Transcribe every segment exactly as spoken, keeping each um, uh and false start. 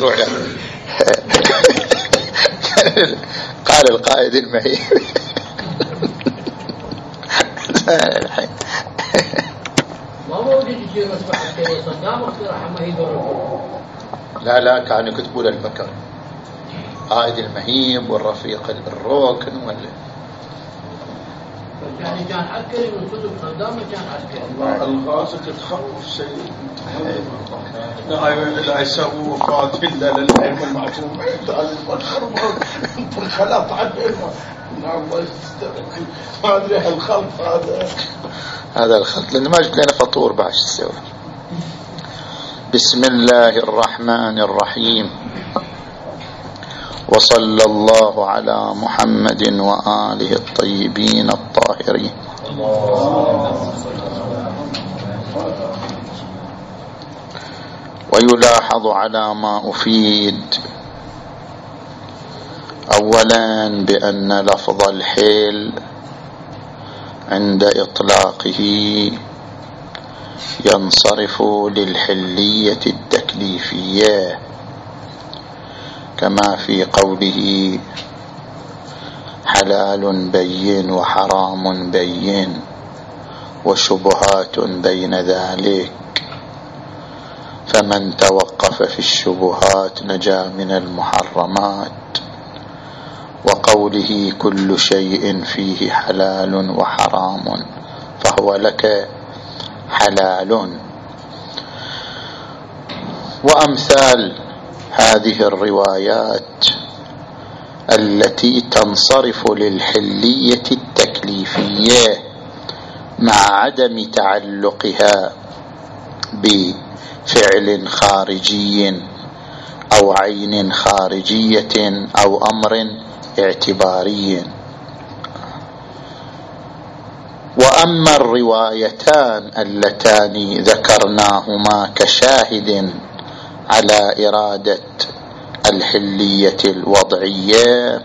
تروح قال القائد المهيب ما موجود يصير مسبح الكيس صدام اقتراح مهيب لا لا كانوا يكتبوا للبكر قائد المهيب والرفيق الركن ولا يعني كان عسكري من صدق صدام كان عسكري الغاز تتخوف سيد لا يسووا فات الا للعلم المعصوم الخلاط عندنا ما ادري الخلط هذا هذا الخلط لأنه ما جبت لنا فطور بعد شو تسوي. بسم الله الرحمن الرحيم وصلى الله على محمد وآله الطيبين الطاهرين. ويلاحظ على ما أفيد أولا بأن لفظ الحيل عند إطلاقه ينصرف للحلية التكليفية كما في قوله حلال بين وحرام بين وشبهات بين ذلك، فمن توقف في الشبهات نجا من المحرمات. وقوله كل شيء فيه حلال وحرام فهو لك حلال. وأمثال هذه الروايات التي تنصرف للحلية التكليفية مع عدم تعلقها بفعل خارجي أو عين خارجية أو أمر اعتباري. وأما الروايتان اللتان ذكرناهما كشاهد على إرادة الحلية الوضعية،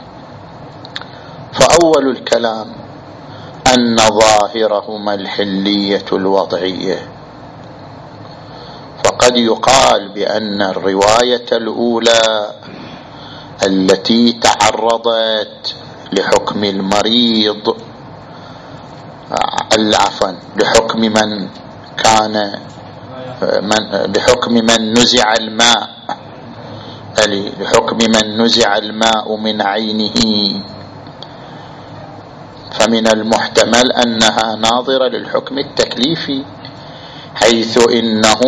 فأول الكلام أن ظاهرهما الحلية الوضعية، فقد يقال بأن الرواية الأولى التي تعرضت لحكم المريض عفوا لحكم من كان من لحكم من نزع الماء لحكم من نزع الماء من عينه، فمن المحتمل أنها ناظرة للحكم التكليفي، حيث إنه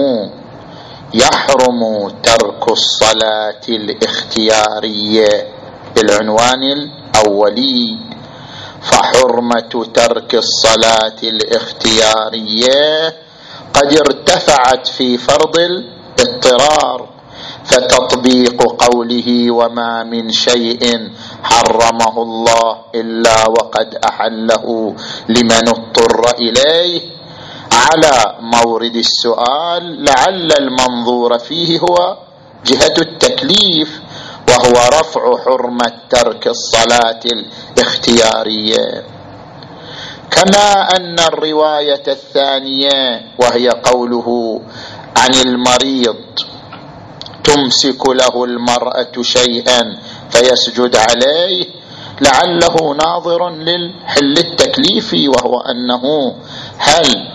يحرم ترك الصلاة الاختيارية بالعنوان الأولي، فحرمة ترك الصلاة الاختيارية قد ارتفعت في فرض الاضطرار، فتطبيق قوله وما من شيء حرمه الله إلا وقد أحله لمن اضطر إليه على مورد السؤال لعل المنظور فيه هو جهة التكليف، وهو رفع حرمة ترك الصلاة الاختيارية. كما أن الرواية الثانية وهي قوله عن المريض تمسك له المرأة شيئا فيسجد عليه لعله ناظر للحل التكليفي، وهو أنه هل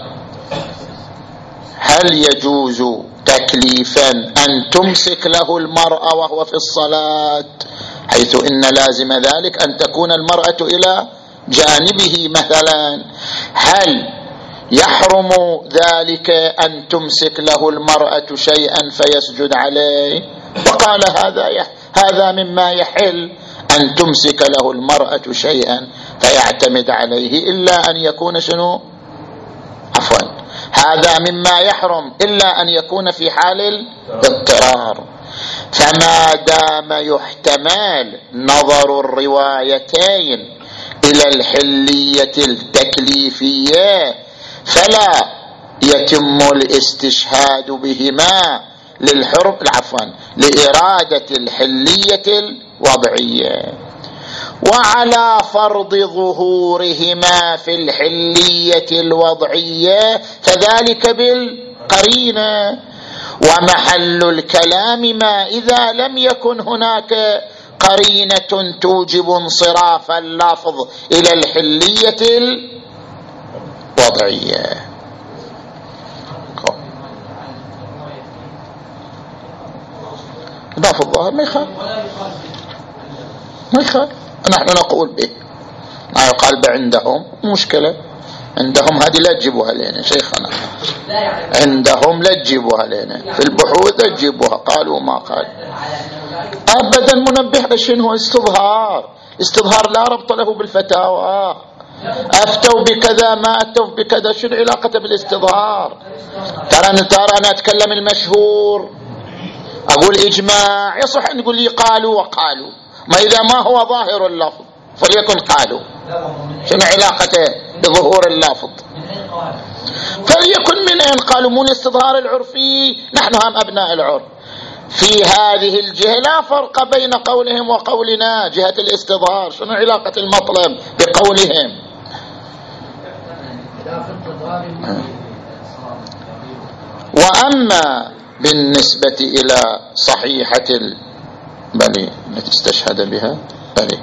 هل يجوز تكليفا أن تمسك له المرأة وهو في الصلاة، حيث إن لازم ذلك أن تكون المرأة إلى جانبه مثلا، هل يحرم ذلك أن تمسك له المرأة شيئا فيسجد عليه؟ وقال هذا يح هذا مما يحل أن تمسك له المرأة شيئا فيعتمد عليه، إلا أن يكون شنو عفوا هذا مما يحرم إلا أن يكون في حال الاضطرار. فما دام يحتمل نظر الروايتين إلى الحلية التكليفية فلا يتم الاستشهاد بهما للحرم عفوا لإرادة الحلية الوضعية. وعلى فرض ظهورهما في الحلية الوضعية فذلك بالقرينة، ومحل الكلام ما إذا لم يكن هناك قرينة توجب انصراف اللفظ إلى الحلية الوضعية. لا في الظاهر ما يخالف، ما يخالف، نحن نقول به ما يقال به عندهم مشكلة، عندهم هذه لا تجيبوها لنا شيخنا، عندهم لا تجيبوها لنا في البحوث لا تجيبوها، قالوا ما قال أبدا. منبه شنو استظهار، استظهار لا ربط له بالفتاوى، أفتوا بكذا ما أفتوا بكذا، شو العلاقة بالاستظهار؟ ترى ترى أنا أتكلم المشهور، أقول إجماع، يصح أن نقول لي قالوا وقالوا، ما إذا ما هو ظاهر اللفظ فليكن قالوا، شنو علاقته بظهور اللفظ؟ فليكن من أين قالوا؟ من الاستظهار العرفي، نحن هم أبناء العرف، في هذه الجهة لا فرق بين قولهم وقولنا، جهة الاستظهار، شنو علاقة المطلب بقولهم؟ وأما بالنسبة إلى صحيحة بلي التي استشهد بها بلي،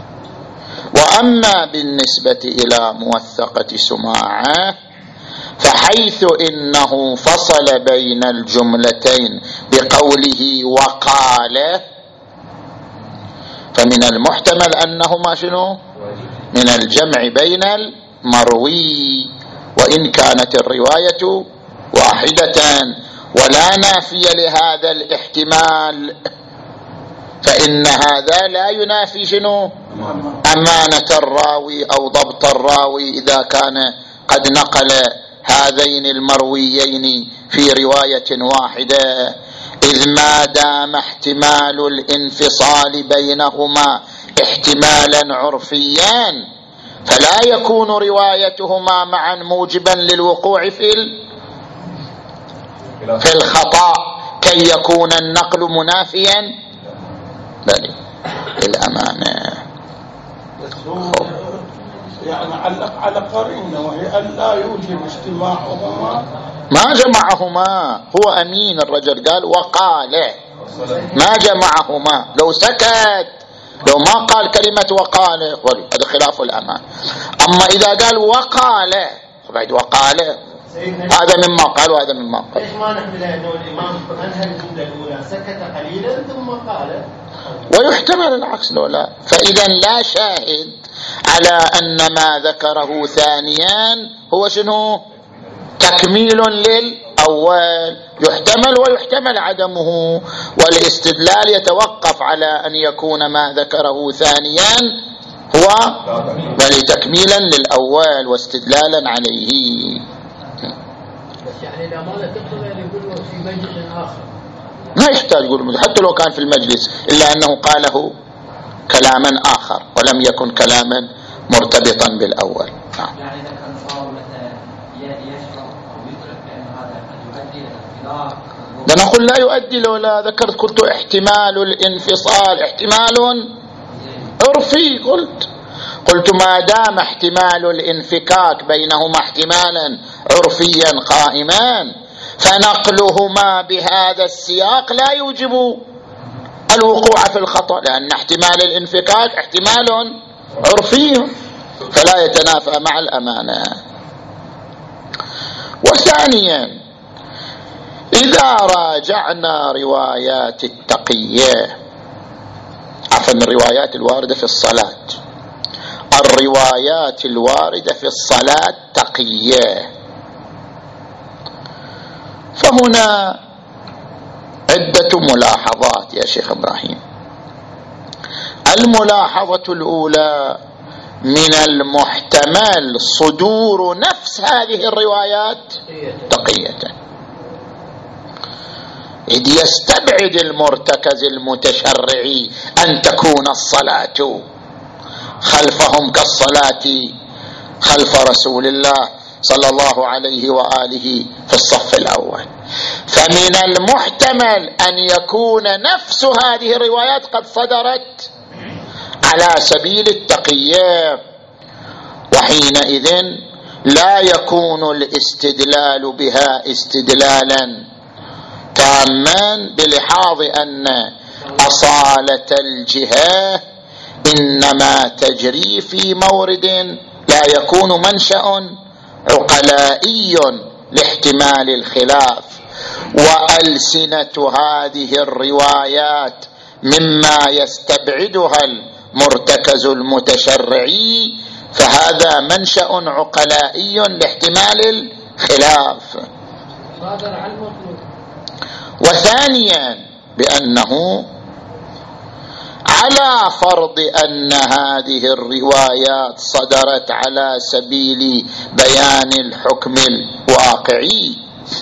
وأما بالنسبة إلى موثقة سماعة فحيث إنه فصل بين الجملتين بقوله وقال، فمن المحتمل أنهما شنو؟ من الجمع بين المروي، وإن كانت الرواية واحدة، ولا نافي لهذا الاحتمال، فإن هذا لا ينافي شنو؟ أمانة الراوي أو ضبط الراوي إذا كان قد نقل هذين المرويين في رواية واحدة، إذ ما دام احتمال الانفصال بينهما احتمالا عرفيا فلا يكون روايتهما معا موجبا للوقوع في في الخطأ كي يكون النقل منافيا بل الأمانة. يعني علق على قرينة وهي أن لا يوجد اجتماعهما، ما جمعهما، هو أمين الرجل قال وقال، ما جمعهما، لو سكت لو ما قال كلمة وقال هذا خلاف الأمان. أما إذا قال وقال بعد وقال هذا مما قال وهذا مما قال. ليش ما نحمل أنه الإمام أنهى الجملة الأولى سكت قليلا ثم قال، ويحتمل العكس لو لا، فإذا لا شاهد على أن ما ذكره ثانيا هو شنو؟ تكميل للأول، يحتمل ويحتمل عدمه، والاستدلال يتوقف على أن يكون ما ذكره ثانيا هو بل تكميلا للأول واستدلالا عليه. بس يعني الأمانة تقتضي أن يقول في مجلس آخر، ما يحتاج يقول حتى لو كان في المجلس، إلا أنه قاله كلاما آخر ولم يكن كلاما مرتبطا بالأول. نعم. يعني إذا كان صار مثلا يشعر أو يدرك بأن هذا قد يؤدي إلى الاختلاف، ده نقول لا يؤدي لو لا ذكرت، قلت احتمال الانفصال احتمال عرفي، قلت قلت ما دام احتمال الانفكاك بينهما احتمالا عرفيا قائما فنقلهما بهذا السياق لا يوجب الوقوع في الخطأ، لأن احتمال الانفكاك احتمال عرفي فلا يتنافى مع الأمانة. وثانيا إذا راجعنا روايات التقية، عفوا الروايات الواردة في الصلاة، الروايات الواردة في الصلاة تقية، فهنا عدة ملاحظات يا شيخ إبراهيم. الملاحظة الأولى: من المحتمل صدور نفس هذه الروايات تقية، إذ يستبعد المرتكز المتشرعي أن تكون الصلاة خلفهم كالصلاة خلف رسول الله صلى الله عليه وآله في الصف الأول، فمن المحتمل أن يكون نفس هذه الروايات قد صدرت على سبيل التقية، وحينئذ لا يكون الاستدلال بها استدلالا تاما بلحاظ أن أصالة الجهة إنما تجري في مورد لا يكون منشأ عقلائي لاحتمال الخلاف، وألسنة هذه الروايات مما يستبعدها المرتكز المتشرعي، فهذا منشأ عقلائي لاحتمال الخلاف. وثانيا بأنه على فرض أن هذه الروايات صدرت على سبيل بيان الحكم الواقعي،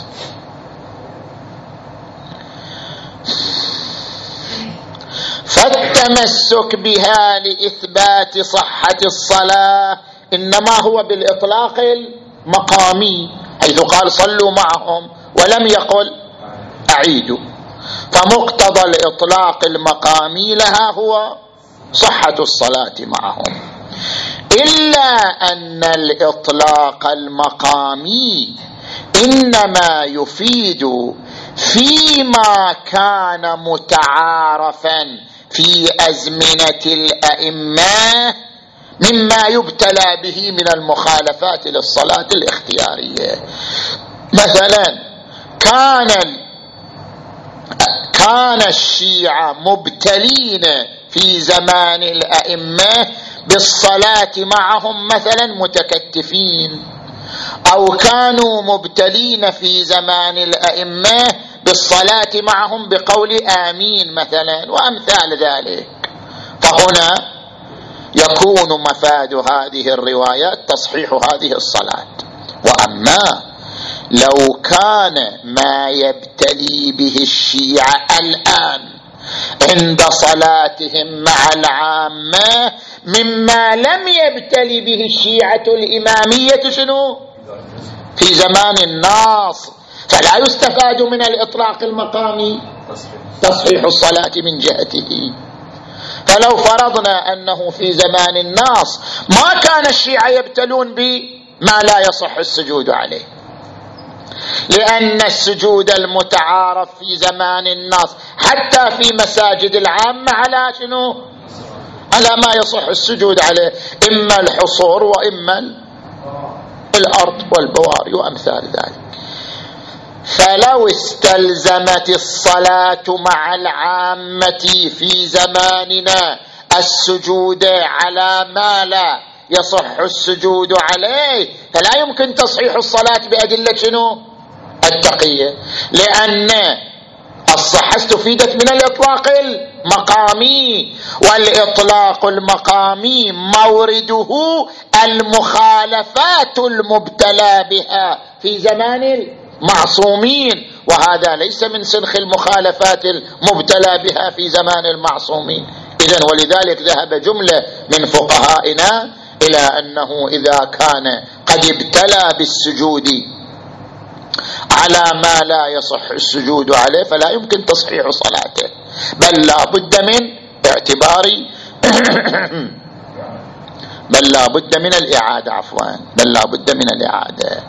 فالتمسك بها لإثبات صحة الصلاة إنما هو بالإطلاق المقامي، حيث قال صلوا معهم ولم يقل أعيدوا، فمقتضى الإطلاق المقامي لها هو صحة الصلاة معهم. إلا أن الإطلاق المقامي إنما يفيد فيما كان متعارفا في أزمنة الأئمة مما يبتلى به من المخالفات للصلاة الاختيارية. مثلا كان كان الشيعة مبتلين في زمان الأئمة بالصلاة معهم مثلا متكتفين، أو كانوا مبتلين في زمان الأئمة بالصلاة معهم بقول آمين مثلا وأمثال ذلك. فهنا يكون مفاد هذه الروايات تصحيح هذه الصلاة. وأما لو كان ما يبتلي به الشيعة الآن عند صلاتهم مع العامة مما لم يبتلي به الشيعة الإمامية شنو في زمان الناص، فلا يستفاد من الإطلاق المقامي تصحيح الصلاة من جهته. فلو فرضنا أنه في زمان الناص ما كان الشيعة يبتلون بما لا يصح السجود عليه، لأن السجود المتعارف في زمان الناس حتى في مساجد العامة على شنو؟ على ما يصح السجود عليه، إما الحصور وإما الأرض والبواري وأمثال ذلك. فلو استلزمت الصلاة مع العامة في زماننا السجود على ما لا يصح السجود عليه، فلا يمكن تصحيح الصلاة بأدلة شنو؟ التقية، لأن الصحة استفيدت من الإطلاق المقامي، والإطلاق المقامي مورده المخالفات المبتلى بها في زمان المعصومين، وهذا ليس من سنخ المخالفات المبتلى بها في زمان المعصومين. إذن ولذلك ذهب جملة من فقهائنا إلى أنه إذا كان قد ابتلى بالسجود على ما لا يصح السجود عليه فلا يمكن تصحيح صلاته، بل لا بد من اعتبار بل لا بد من الإعادة عفوا بل لا بد من الإعادة.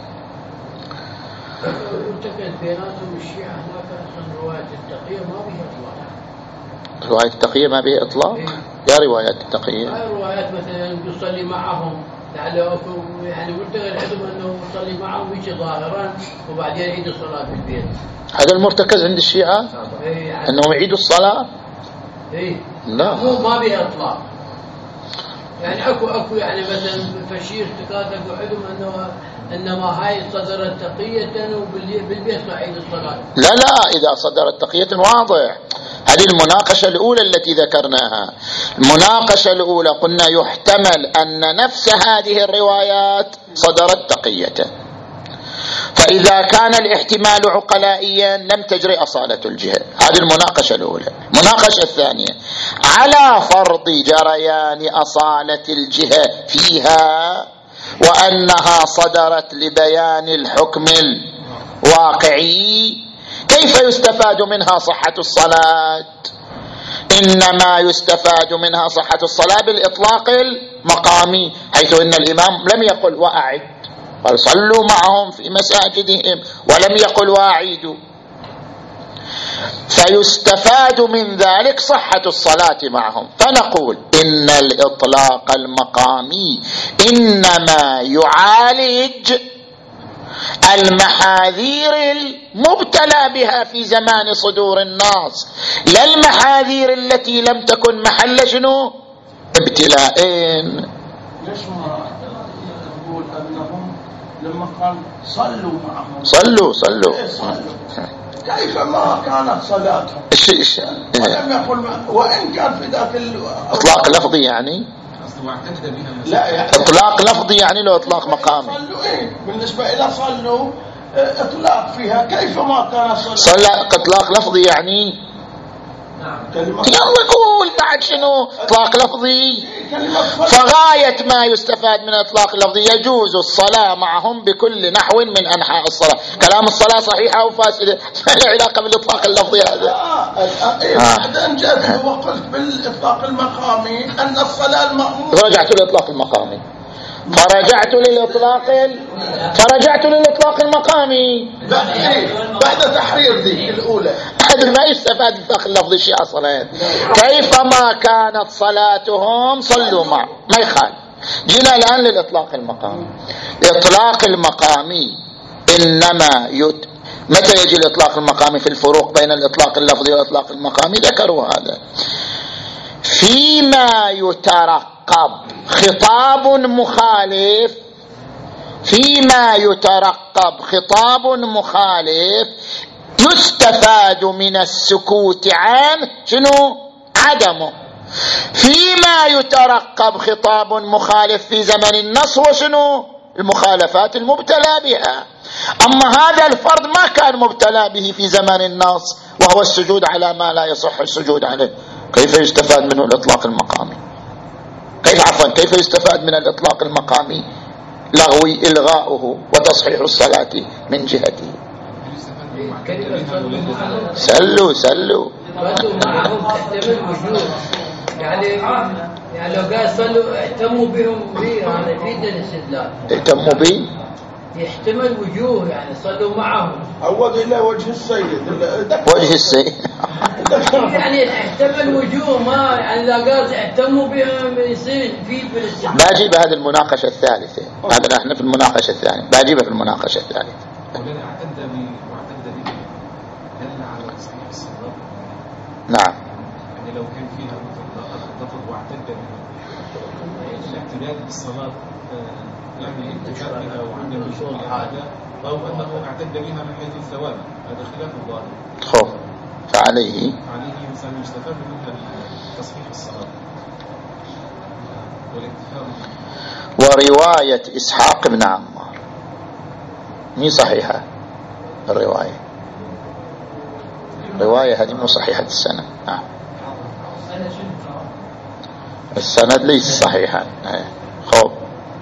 رواية التقية ما بها إطلاق؟ يا روايات التقية روايات مثلا يصلي معهم لعله يعني مرتقى العلم أنه يصلي معهم ويجي ظاهرا وبعدين يعيد الصلاة في البيت. هذا المرتكز عند الشيعة يعني أنهم يعيدوا الصلاة؟ إيه لا ما بها إطلاق. يعني أكو أكو يعني مثلا فشير تكاتك وعلم أنه إنما هاي صدرت تقية وبالبيت ما يعيد الصلاة. لا لا إذا صدرت تقية واضح. هذه المناقشة الأولى التي ذكرناها. المناقشة الأولى قلنا يحتمل أن نفس هذه الروايات صدرت تقية، فإذا كان الاحتمال عقلائيا لم تجري أصالة الجهة. هذه المناقشة الأولى. المناقشة الثانية على فرض جريان أصالة الجهة فيها وأنها صدرت لبيان الحكم الواقعي، كيف يستفاد منها صحة الصلاة؟ إنما يستفاد منها صحة الصلاة بالإطلاق المقامي، حيث إن الإمام لم يقل وأعد، قال صلوا معهم في مساجدهم ولم يقل وأعيدوا. فيستفاد من ذلك صحة الصلاة معهم. فنقول إن الإطلاق المقامي إنما يعالج المحاذير المبتلى بها في زمان صدور النص، لا المحاذير التي لم تكن محل شنو ابتلاءين. ليش ما نقول أنهم لما قال صلوا معهم صلوا صلوا إيه صلوا كيف ما كانت صلاتهم ولم يقل وإن كان في ذاك إطلاق لفظي يعني لا يعني إطلاق لفظي يعني لو إطلاق مقامي. صلوا إيه بالنسبة إلى صلوا إطلاق فيها كيف ما كان صلوا صلى إطلاق لفظي يعني كلمة يقول بعد شنو إطلاق لفظي. فغاية ما يستفاد من إطلاق اللفظي يجوز الصلاة معهم بكل نحو من أنحاء الصلاة. كلام الصلاة صحيحة أو فاسدة ما له علاقة بالإطلاق اللفظي هذا. بعدين جاءت وقلت بالإطلاق المقامي أن الصلاة المأمور رجعت للإطلاق المقامي فرجعت للإطلاق ال... فرجعت للإطلاق المقامي بعد تحرير ذي الأولى. هذا ما يستفاد بالإطلاق اللفظي شيء أصلا. كيفما كانت صلاتهم صلوا مع ما يخالف. جينا الآن للإطلاق المقامي. الإطلاق المقامي إنما يت... متى يجي الإطلاق المقامي؟ في الفروق بين الإطلاق اللفظي والإطلاق المقامي ذكروا هذا. فيما يترقب خطاب مخالف فيما يترقب خطاب مخالف يستفاد من السكوت عنه شنو عدمه. فيما يترقب خطاب مخالف في زمن النص وشنو المخالفات المبتلى بها. أما هذا الفرد ما كان مبتلى به في زمن النص وهو السجود على ما لا يصح السجود عليه. كيف يستفاد منه الإطلاق المقامي؟ كيف عفوا كيف يستفاد من الإطلاق المقامي؟ لغوي إلغاؤه وتصحيح الصلاة من جهته. سلوا سلوا يعني يعني لو قال صلوا اهتموا بهم بي يعني في الاستدلال اهتموا بي يحتمل وجوه يعني صلوا معهم عود إلى وجه السيد وجه السيد يعني احتمل وجوه ما يعني إذا قال اهتموا بهم يصير في بالاستدلال. باجيب هذه المناقشة الثالثة. هذا نحن في المناقشة الثانية باجيبها في المناقشة الثالثة. نعم يعني لو كان فيها لفظ واعتد الاعتداد بالصلاة يعني اتكاء بها وعدم وجود الإعادة أو أنه اعتد بها من حيث الثواب هذا خلاف الظاهر. خوف فعليه عليه إنسان يستفاد منها تصحيح الصلاة والاكتفاء. ورواية إسحاق بن عمار مي صحيحة الرواية رواية هذه مو صحيحة السند. نعم السند ليس صحيحا خوف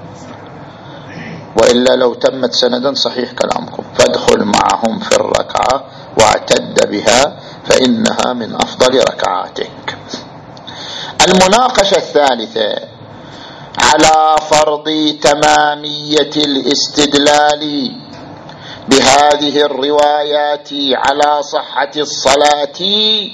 وإلا لو تمت سندا صحيح كلامكم. فادخل معهم في الركعة واعتد بها فإنها من أفضل ركعاتك. المناقشة الثالثة على فرض تمامية الاستدلال بهذه الروايات على صحة الصلاة.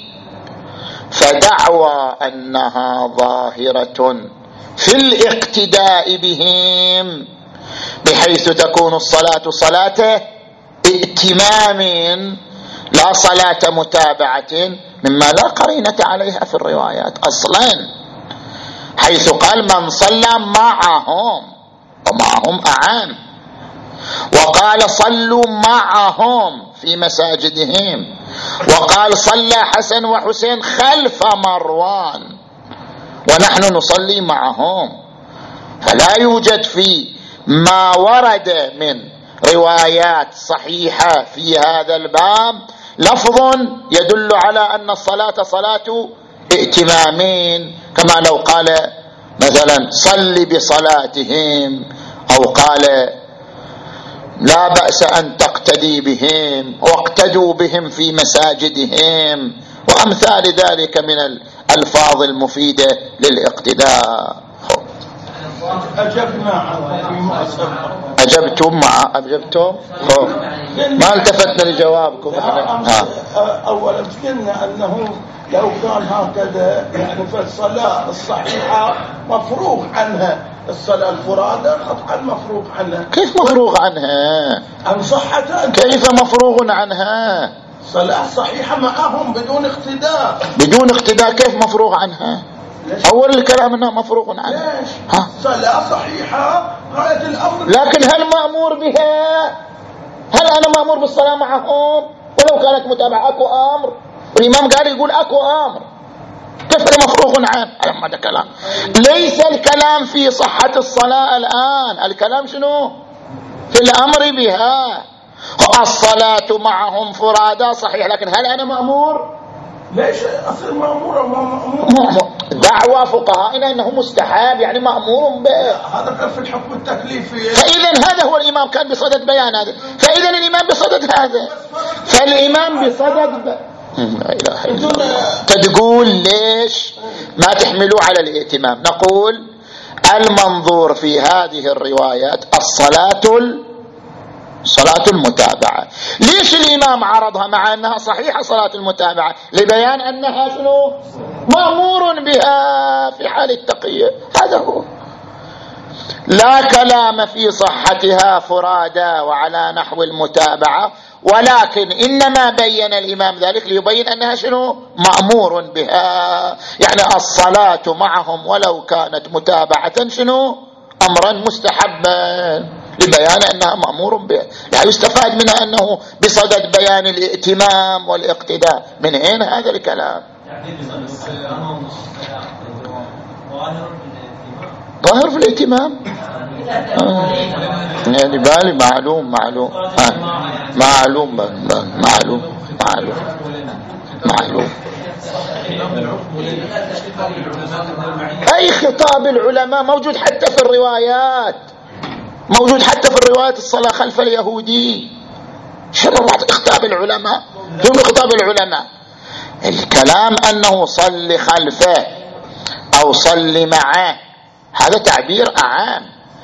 فدعوى أنها ظاهرة في الاقتداء بهم بحيث تكون الصلاة صلاة ائتمام لا صلاة متابعة مما لا قرينة عليها في الروايات أصلا، حيث قال من صلى معهم ومعهم أعام، وقال صلوا معهم في مساجدهم، وقال صلى حسن وحسين خلف مروان ونحن نصلي معهم. فلا يوجد في ما ورد من روايات صحيحة في هذا الباب لفظ يدل على أن الصلاة صلاة ائتمامين، كما لو قال مثلا صل بصلاتهم، أو قال لا بأس أن تقتدي بهم واقتدوا بهم في مساجدهم، وأمثال ذلك من الألفاظ المفيدة للاقتداء. أجبنا عنه فيما أسبق. أجبتم مع أجبتم ما التفتنا لجوابكم احنا. اولا قلنا انه لو كان هكذا يعني فالصلاة الصحيحة مفروغ عنها، الصلاة الفرادى قطعا مفروغ عنها. كيف مفروغ عنها؟ عن صحتها. كيف مفروغ عنها؟ صلاة صحيحة معهم بدون اقتداء. بدون اقتداء كيف مفروغ عنها؟ أول الكلام أنها مفروغ عنها. ليش؟ ها؟ صلاة صحيحة غاية الأمر. لكن هل مأمور بها؟ هل أنا مأمور بالصلاة معهم ولو كانت متابعة؟ أكو أمر، والإمام قال يقول أكو أمر، كيف مفروغ عنه؟ هذا كلام. ليس الكلام في صحة الصلاة الآن، الكلام شنو؟ في الأمر بها. الصلاة معهم فرادى صحيح، لكن هل أنا مأمور؟ ليش أصل مأمور وما مأمور؟ دعوة فقهائنا أنه مستحب، يعني مأمور به. هذا في الحكم التكليفي. فإذا هذا هو الإمام كان بصدد بيان هذا، فإذا الإمام بصدد هذا، فالإمام بصدد ب... لا إله إلا الله. تقول ليش ما تحملوا على الائتمام؟ نقول المنظور في هذه الروايات الصلاة صلاة المتابعة. ليش الإمام عرضها مع أنها صحيحة صلاة المتابعة؟ لبيان أنها شنو؟ مأمور بها في حال التقية. هذا هو. لا كلام في صحتها فرادى وعلى نحو المتابعة، ولكن إنما بين الإمام ذلك ليبين أنها شنو؟ مأمور بها، يعني الصلاة معهم ولو كانت متابعة شنو؟ أمرا مستحبا، لبيان أنها مأمور بها. يعني يستفاد منها أنه بصدد بيان الائتمام والاقتداء. من أين هذا الكلام؟ ظاهر في الائتمام. آه. يعني بالي معلوم معلوم آه. معلوم معلوم معلوم معلوم. أي خطاب العلماء موجود حتى في الروايات، موجود حتى في الروايات الصلاة خلف اليهودي. شنو خطاب العلماء؟ شنو خطاب العلماء؟ الكلام أنه صل خلفه أو صل معه، هذا تعبير أعام،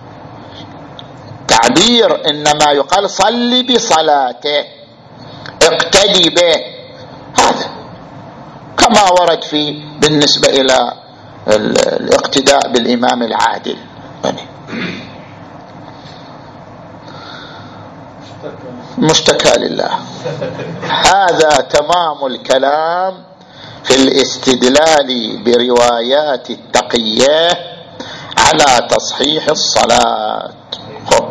تعبير إنما يقال صل بصلاته اقتدي به، هذا كما ورد في بالنسبة إلى الاقتداء بالإمام العادل. مشتكى لله. هذا تمام الكلام في الاستدلال بروايات التقية على تصحيح الصلاة. خب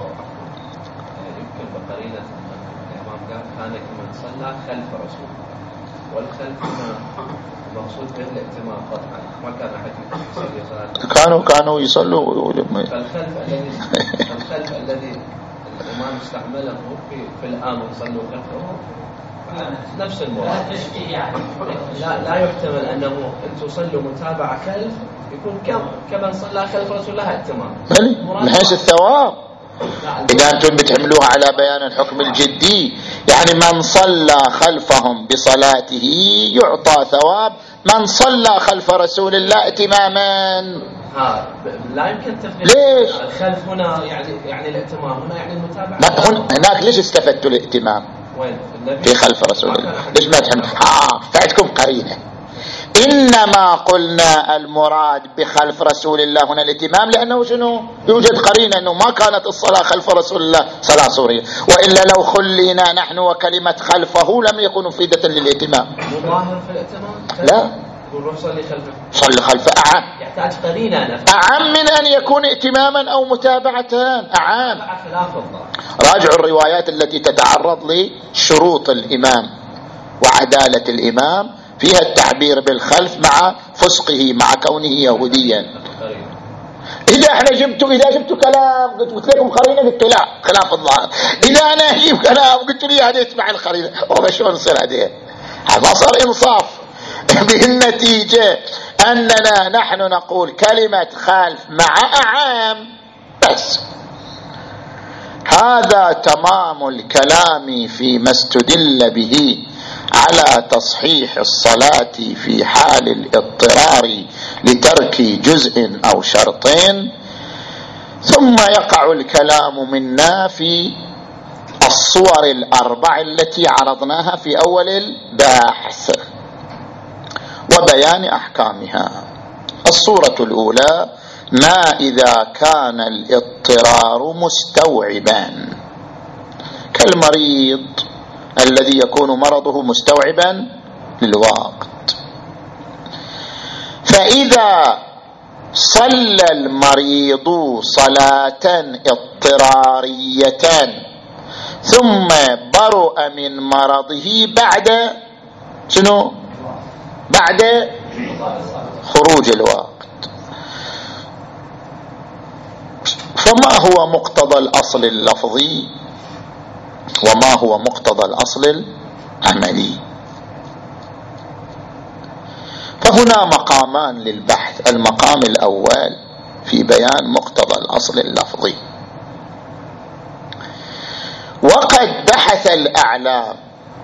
يمكن بقرينة الإمام قال كان كمن صلى خلف رسول، والخلف هنا المقصود به الائتمام قطعا، ما كان أحد يصلي صلاة، كانوا كانوا يصلوا. فالخلف الذي الخلف الذي الإمام استعمله في في الآن صلوا خلفه نفس المراد. لا لا يحتمل أنه أن تصلوا متابعة خلف يكون كم كمن صلى خلف رسول الله ائتمام من حيث الثواب. إذا أنتم بتحملوها على بيان الحكم الجدي، يعني من صلى خلفهم بصلاته يعطى ثواب من صلى خلف رسول الله ائتماما. ها لا يمكن تفريق. ليش؟ الخلف هنا يعني يعني الائتمام، هنا يعني المتابعة. هناك ليش استفدتوا الائتمام؟ وين؟ في خلف رسول الله. ليش ما تحمل؟ ها فاتكم قرينة. إنما قلنا المراد بخلف رسول الله هنا الائتمام لأنه شنو؟ يوجد قرينة أنه ما كانت الصلاة خلف رسول الله صلاة سورية، وإلا لو خلينا نحن وكلمة خلفه لم يكن مفيدة للائتمام. مظاهر في الائتمام؟ لا، صلي خلفه. صلي خلفه أعم، يحتاج قرينة نفسه. أعم من أن يكون ائتماما أو متابعة. أعم. خلاف الله. راجعوا الروايات التي تتعرض لشروط الإمام وعدالة الإمام، فيها التعبير بالخلف مع فسقه، مع كونه يهوديا. إذا احنا جبتوا إذا جبتوا كلام قلت لكم قرينة، قلت لا خلاف الظاهر. إذا أنا أجيب كلام قلت لي هذا يتبع القرينة، والله شلون نصير هذا؟ هذا صار إنصاف. بالنتيجة أننا نحن نقول كلمة خلف مع أعام بس. هذا تمام الكلام فيما استدل به على تصحيح الصلاة في حال الاضطرار لترك جزء أو شرطين. ثم يقع الكلام منا في الصور الأربع التي عرضناها في أول البحث وبيان أحكامها. الصورة الأولى: ما إذا كان الاضطرار مستوعبا، كالمريض الذي يكون مرضه مستوعبا للوقت، فإذا صلى المريض صلاة اضطرارية ثم برئ من مرضه بعد شنو؟ بعد خروج الوقت، فما هو مقتضى الأصل اللفظي وما هو مقتضى الأصل العملي؟ فهنا مقامان للبحث. المقام الأول في بيان مقتضى الأصل اللفظي، وقد بحث الأعلام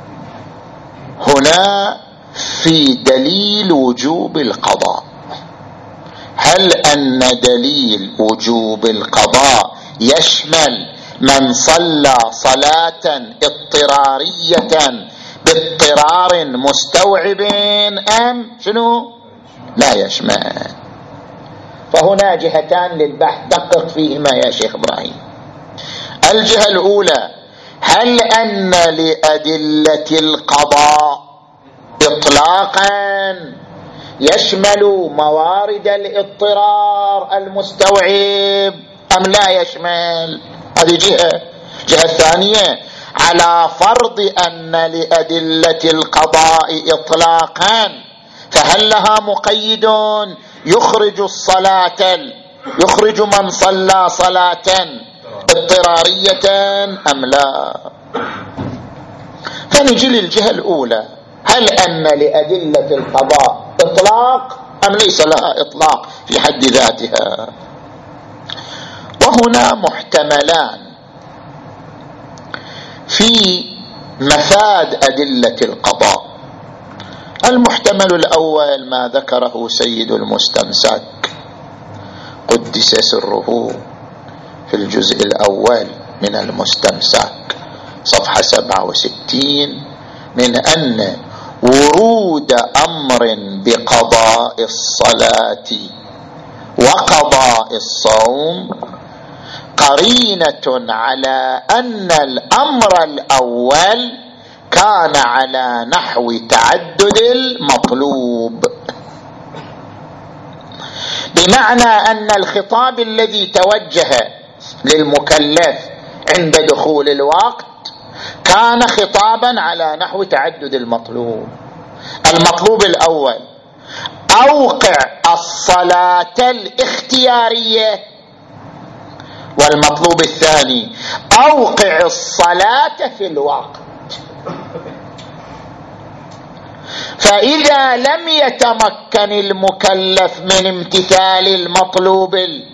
هنا في دليل وجوب القضاء. هل أن دليل وجوب القضاء يشمل من صلى صلاة اضطرارية باضطرار مستوعب أم شنو؟ لا يشمل. فهنا جهتان للبحث، دقق فيهما يا شيخ إبراهيم. الجهة الأولى: هل أن لأدلة القضاء إطلاقا يشمل موارد الاضطرار المستوعب أم لا يشمل؟ هذه جهة. الجهة الثانية: على فرض أن لأدلة القضاء إطلاقا فهل لها مقيد يخرج الصلاة يخرج من صلى صلاة اضطرارية أم لا؟ فنجي للجهة الأولى: هل أن لأدلة القضاء إطلاق أم ليس لها إطلاق في حد ذاتها؟ وهنا محتملان في مفاد أدلة القضاء. المحتمل الأول ما ذكره سيد المستمسك قدس سره في الجزء الأول من المستمسك صفحة سبعة وستين، من أن ورود أمر بقضاء الصلاة وقضاء الصوم قرينة على أن الأمر الأول كان على نحو تعدد المطلوب، بمعنى أن الخطاب الذي توجه للمكلف عند دخول الوقت كان خطابا على نحو تعدد المطلوب. المطلوب الأول: أوقع الصلاة الاختيارية، والمطلوب الثاني: أوقع الصلاة في الوقت. فإذا لم يتمكن المكلف من امتثال المطلوب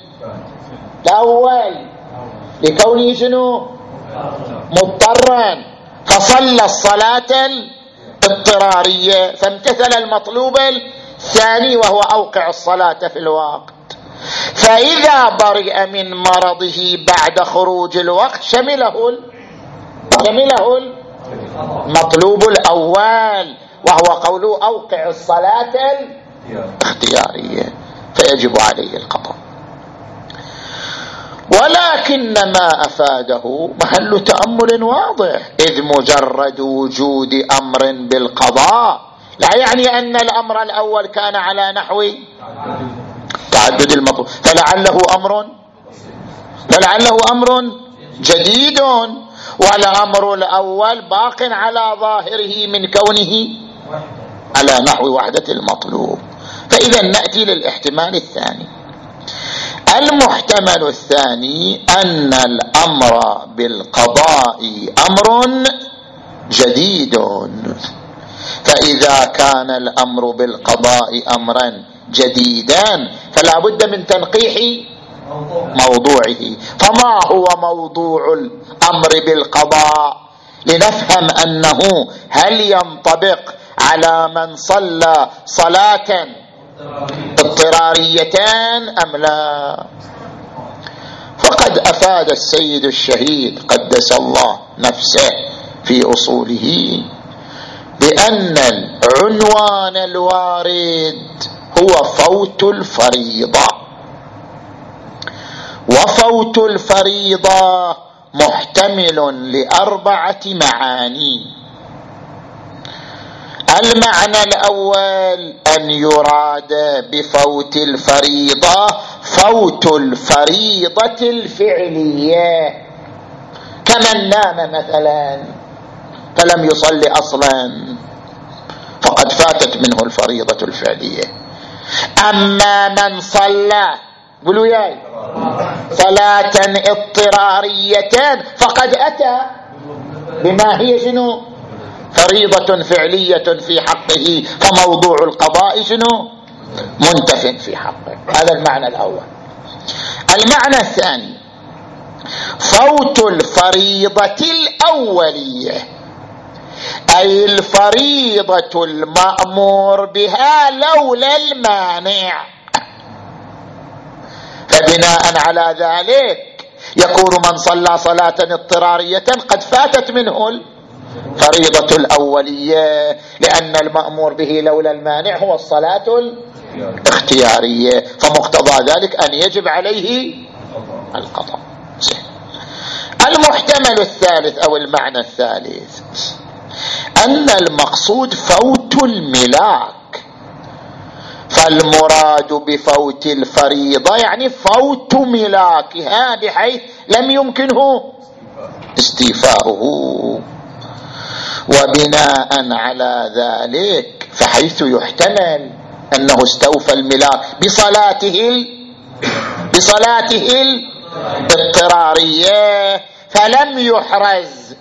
الأول لكونه شنو؟ مضطرا، فصلى الصلاة الاضطرارية فامتثل المطلوب الثاني وهو أوقع الصلاة في الوقت، فإذا برئ من مرضه بعد خروج الوقت شمله شمله المطلوب الأول وهو قوله أوقع الصلاة الاختيارية، فيجب عليه القضاء. ولكن ما أفاده محل تأمل واضح، إذ مجرد وجود أمر بالقضاء لا يعني أن الأمر الأول كان على نحو تعدد المطلوب، فلعله أمر فلعله أمر جديد، والأمر الأول باق على ظاهره من كونه على نحو وحدة المطلوب. فإذا نأتي للاحتمال الثاني. المحتمل الثاني أن الأمر بالقضاء أمر جديد، فإذا كان الأمر بالقضاء أمرا جديدا فلا بد من تنقيح موضوعه. فما هو موضوع الأمر بالقضاء لنفهم أنه هل ينطبق على من صلى صلاة اضطرارية أم لا؟ وقد أفاد السيد الشهيد قدس الله نفسه في أصوله بأن العنوان الوارد هو فوت الفريضة، وفوت الفريضة محتمل لأربعة معاني. المعنى الأول أن يراد بفوت الفريضة فوت الفريضة الفعلية، كمن نام مثلا فلم يصلي أصلا فقد فاتت منه الفريضة الفعلية. أما من صلى قولوا ياي صلاة اضطرارية فقد أتى بما هي شنو فريضة فعلية في حقه، فموضوع القضاء شنو منتف في حقه. هذا المعنى الأول. المعنى الثاني فوت الفريضة الأولية، أي الفريضة المأمور بها لولا المانع، فبناء على ذلك يكون من صلى صلاة اضطرارية قد فاتت منه الفريضة الأولية، لأن المأمور به لولا المانع هو الصلاة الاختيارية، فمقتضى ذلك أن يجب عليه القضاء. المحتمل الثالث أو المعنى الثالث أن المقصود فوت الملاك، فالمراد بفوت الفريضة يعني فوت ملاكها بحيث لم يمكنه استيفاؤه. وبناء على ذلك فحيث يحتمل أنه استوفى الملاك بصلاته بصلاته الاضطرارية فلم يحرز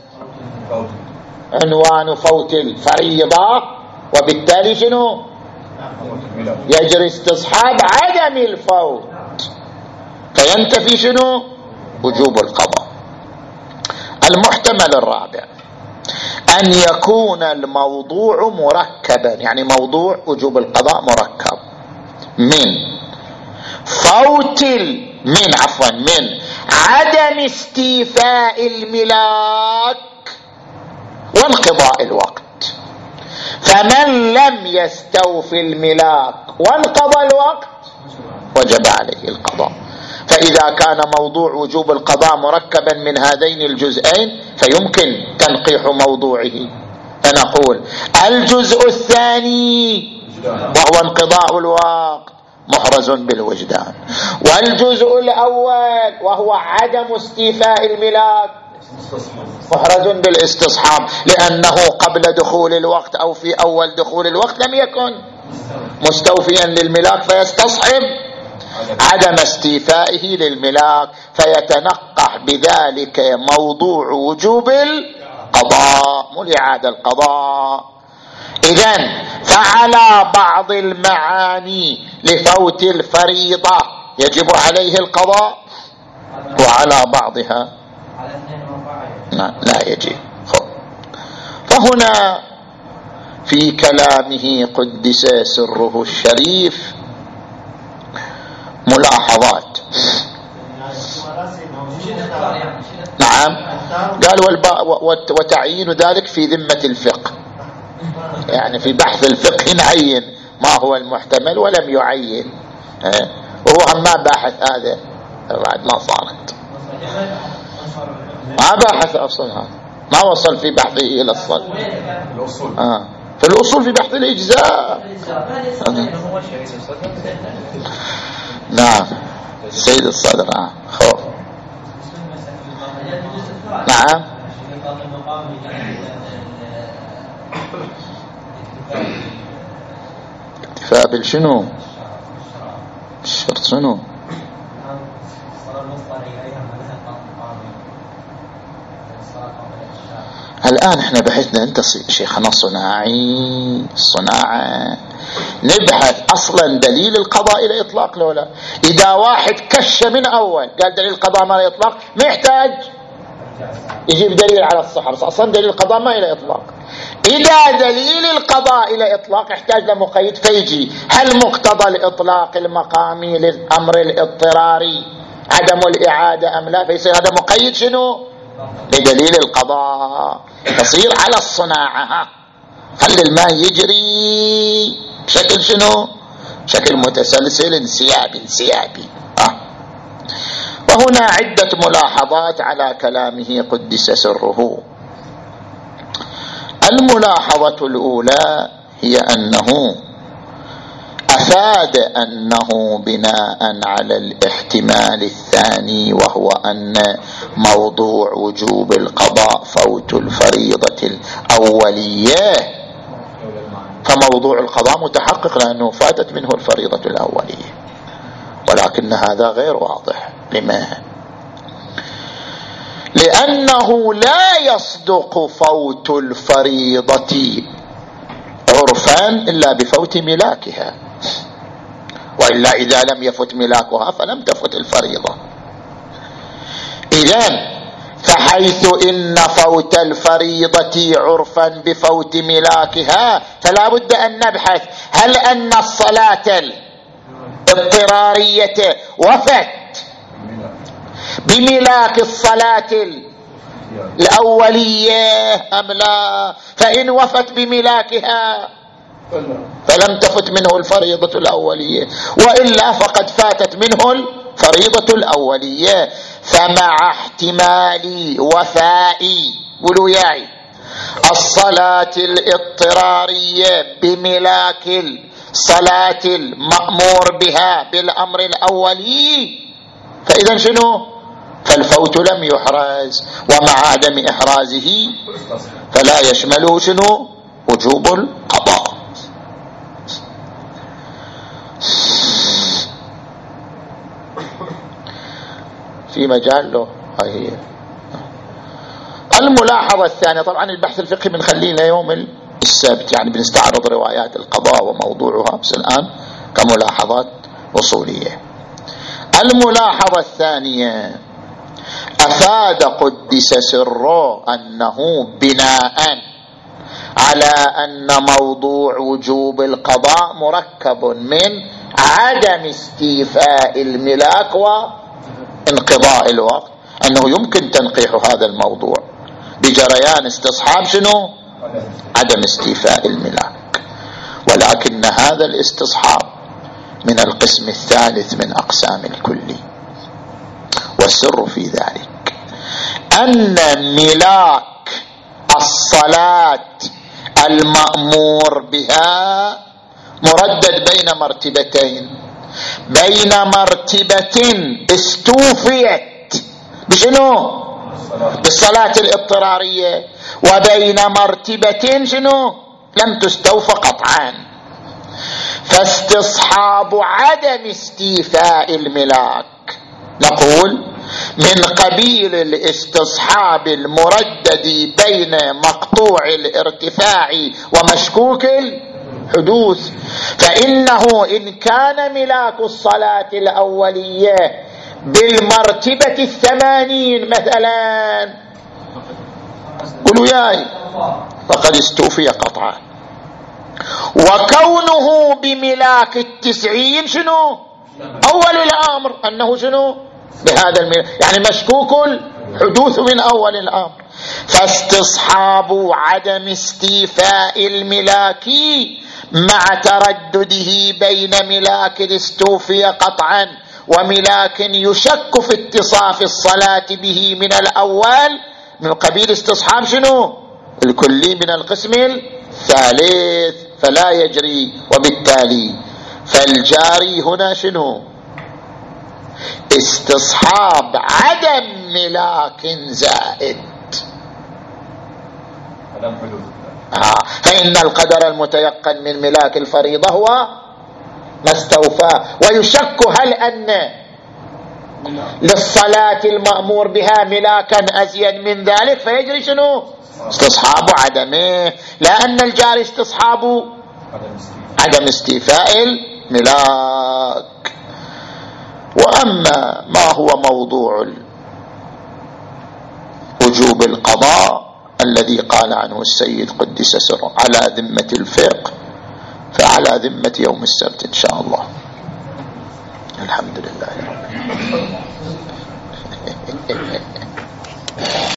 عنوان فوت الفريضة، وبالتالي شنو يجري استصحاب عدم الفوت، فينتفي شنو وجوب القضاء. المحتمل الرابع أن يكون الموضوع مركبا، يعني موضوع وجوب القضاء مركب من فوت من عفوا من عدم استيفاء الملاك وانقضاء الوقت. فمن لم يستوفي الملاك وانقضى الوقت وجب عليه القضاء. فإذا كان موضوع وجوب القضاء مركبا من هذين الجزئين فيمكن تنقيح موضوعه، فنقول الجزء الثاني وهو انقضاء الوقت محرز بالوجدان، والجزء الأول وهو عدم استيفاء الملاك محرز بالاستصحاب، لأنه قبل دخول الوقت أو في أول دخول الوقت لم يكن مستوفيا للملاك فيستصحب عدم استيفائه للملاك، فيتنقح بذلك موضوع وجوب القضاء مو لإعادة القضاء. إذن فعلى بعض المعاني لفوت الفريضة يجب عليه القضاء، وعلى بعضها لا يجب. فهنا في كلامه قدس سره الشريف ملاحظات. نعم قال والباء وتعيين ذلك في ذمة الفقه، يعني في بحث الفقه نعين ما هو المحتمل ولم يعين، وهو ما باحث هذا بعد ما صارت ما باحث أصلا، ما وصل في بحثه إلى الصل آه. في الأصول في بحث الإجزاء. نعم سيد الصدر آه. خوف نعم اكتفاء بالشنو الشرط شنو الآن احنا بحثنا انت شيخنا صناعي الصناعة نبحث اصلا دليل القضاء الى اطلاق لولا. اذا واحد كش من اول قال دليل القضاء ما الى اطلاق ما يحتاج يجيب دليل على الصحة، بس اصلا دليل القضاء ما الى اطلاق. اذا دليل القضاء الى اطلاق يحتاج لمقيد فيجي هل مقتضى الاطلاق المقامي للامر الاضطراري عدم الإعادة أم لا، فيصير هذا مقيد شنو بدليل القضاء، تصير على الصناعة. خلي الماء يجري بشكل شنو بشكل متسلسل انسيابي انسيابي آه. وهنا عدة ملاحظات على كلامه قدس سره. الملاحظة الأولى هي أنه أفاد أنه بناء على الاحتمال الثاني، وهو أن موضوع وجوب القضاء فوت الفريضة الأولية، فموضوع القضاء متحقق لأنه فاتت منه الفريضة الأولية، ولكن هذا غير واضح. لما؟ لأنه لا يصدق فوت الفريضة عرفا إلا بفوت ملاكها، وإلا إذا لم يفت ملاكها فلم تفت الفريضة. إذن فحيث إن فوت الفريضة عرفا بفوت ملاكها، فلا بد أن نبحث هل أن الصلاة الاضطرارية وفت بملاك الصلاة الأولية أم لا؟ فإن وفت بملاكها فلم تفت منه الفريضة الأولية، وإلا فقد فاتت منه الفريضة الأولية. فمع احتمال وفاء ولوياي الصلاة الاضطرارية بملاك الصلاة المأمور بها بالأمر الأولي، فإذا شنو؟ فالفوت لم يحرز، ومع عدم إحرازه فلا يشمله شنو؟ وجوب القضاء. في مجال له هي الملاحظة الثانية. طبعا البحث الفقهي بنخليه ليوم السبت، يعني بنستعرض روايات القضاء وموضوعها، بس الآن كملاحظات أصولية. الملاحظة الثانية: أفاد قدس سره أنه بناء على أن موضوع وجوب القضاء مركب من عدم استيفاء الملاك وانقضاء الوقت، أنه يمكن تنقيح هذا الموضوع بجريان استصحاب شنو؟ عدم استيفاء الملاك، ولكن هذا الاستصحاب من القسم الثالث من أقسام الكلي. والسر في ذلك أن ملاك الصلاة المأمور بها مردد بين مرتبتين، بين مرتبة استوفيت بشنو؟ بالصلاة الاضطرارية، وبين مرتبة شنو؟ لم تستوفى قطعا. فاستصحاب عدم استيفاء الملاك نقول من قبيل الاستصحاب المردد بين مقطوع الارتفاع ومشكوك الحدوث. فإنه إن كان ملاك الصلاة الأولية بالمرتبة الثمانين مثلا قلوا ياي فقد استوفي قطعا، وكونه بملاك التسعين شنو؟ أول الأمر أنه شنو؟ بهذا الملاك، يعني مشكوك الحدوث من أول الأمر. فاستصحاب عدم استيفاء الملاك مع تردده بين ملاك استوفي قطعا وملاك يشك في اتصاف الصلاة به من الأول من قبيل استصحاب شنو؟ الكلي من القسم الثالث، فلا يجري. وبالتالي فالجاري هنا شنو؟ استصحاب عدم ملاك زائد. آه. فإن القدر المتيقن من ملاك الفريضة هو ما استوفى، ويشك هل أن للصلاة المأمور بها ملاكا أزيد من ذلك، فيجري شنو؟ استصحاب عدمه، لأن الجاري استصحاب عدم استيفاء الملاك. وأما ما هو موضوع وجوب القضاء الذي قال عنه السيد قدس سره على ذمة الفقه، فعلى ذمة يوم السبت إن شاء الله. الحمد لله رب العالمين.